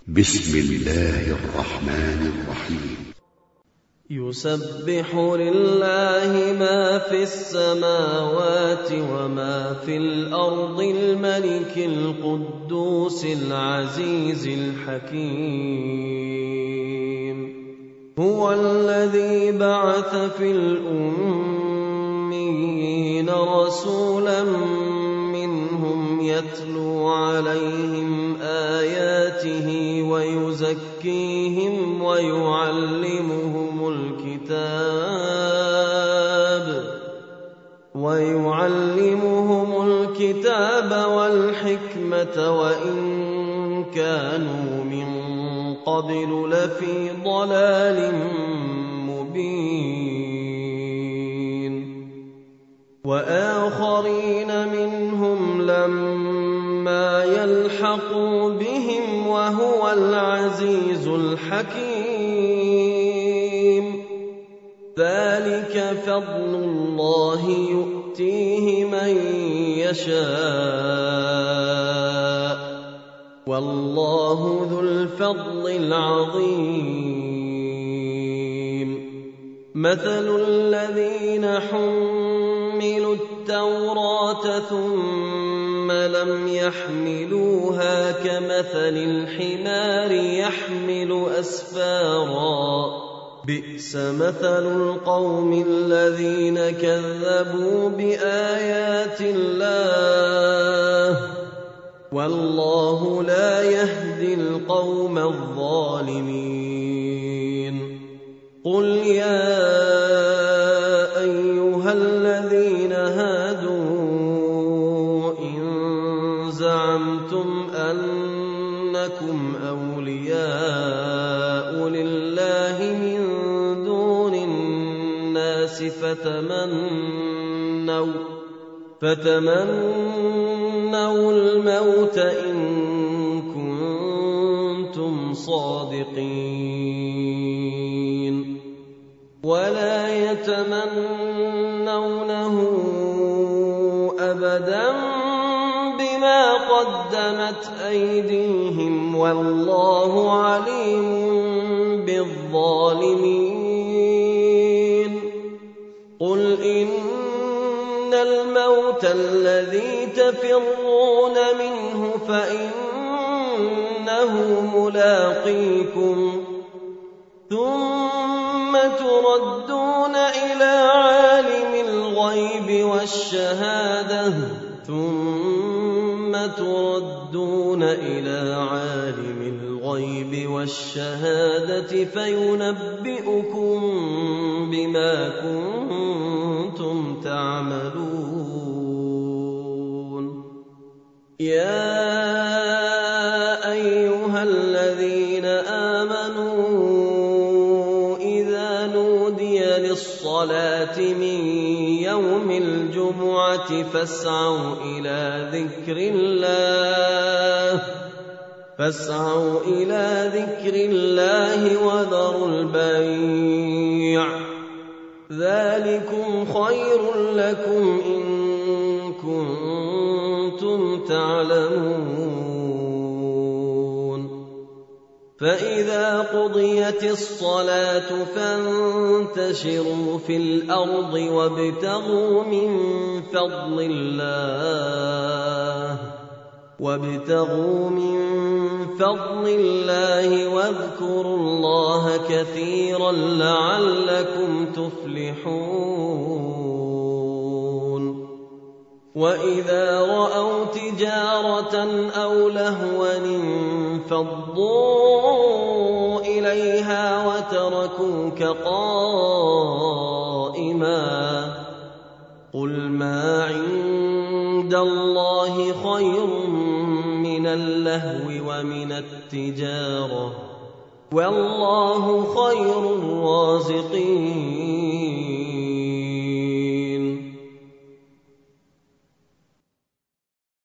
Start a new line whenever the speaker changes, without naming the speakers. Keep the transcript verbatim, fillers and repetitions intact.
بسم الله الرحمن الرحيم.
يسبح لله ما في السماوات وما في الأرض الملك القدوس العزيز الحكيم. هو الذي بعث في الأميين رسولا منهم يتلو عليهم آياته ويزكيهم ويعلمهم الكتاب ويعلمهم الكتاب والحكمة وإن كانوا من قبل لفي ضلال مبين. وآخرين منهم لما يلحقوا بهم وهو العزيز الحكيم. ذلك فضل الله يؤتيه من يشاء والله ذو الفضل العظيم. مثل الذين حملوا التوراة ثم لم يحملوها كمثل الحمار يحمل أسفارا بئس مثل القوم الذين كذبوا بآيات الله والله لا يهدي القوم الظالمين. قل يا أيها الذين هادوا إن زعمتم أنكم أولياء لله من دون الناس فتمنوا فتمنوا الموت إن كنتم صادقين ولا يتمنونه أبدا بما قدمت أيديهم والله عليم بالظالمين. قل إن الموت الذي تفرون منه فإنه ملاقيكم ثم تردون إلى عالم الغيب والشهادة ثم تردون إلى عالم الغيب والشهادة فينبئكم بما كنتم تعملون. يا أيها الذين آمنوا إذا نودي للصلاة من يوم الجمعة فاسعوا إلى ذكر الله فاسعوا إلى ذكر الله وذروا البيع ذلكم خير لكم إن كنتم تعلمون. فإذا قضيت الصلاة فانتشروا في الأرض وابتغوا من فضل الله وابتغوا من فضل الله واذكروا الله كثيرا لعلكم تفلحون. وإذا رأوا تجارة أو لهوا انفضوا إليها وتركوك قائما قل ما عند الله خير من اللهو ومن التجارة والله خير الرازقين.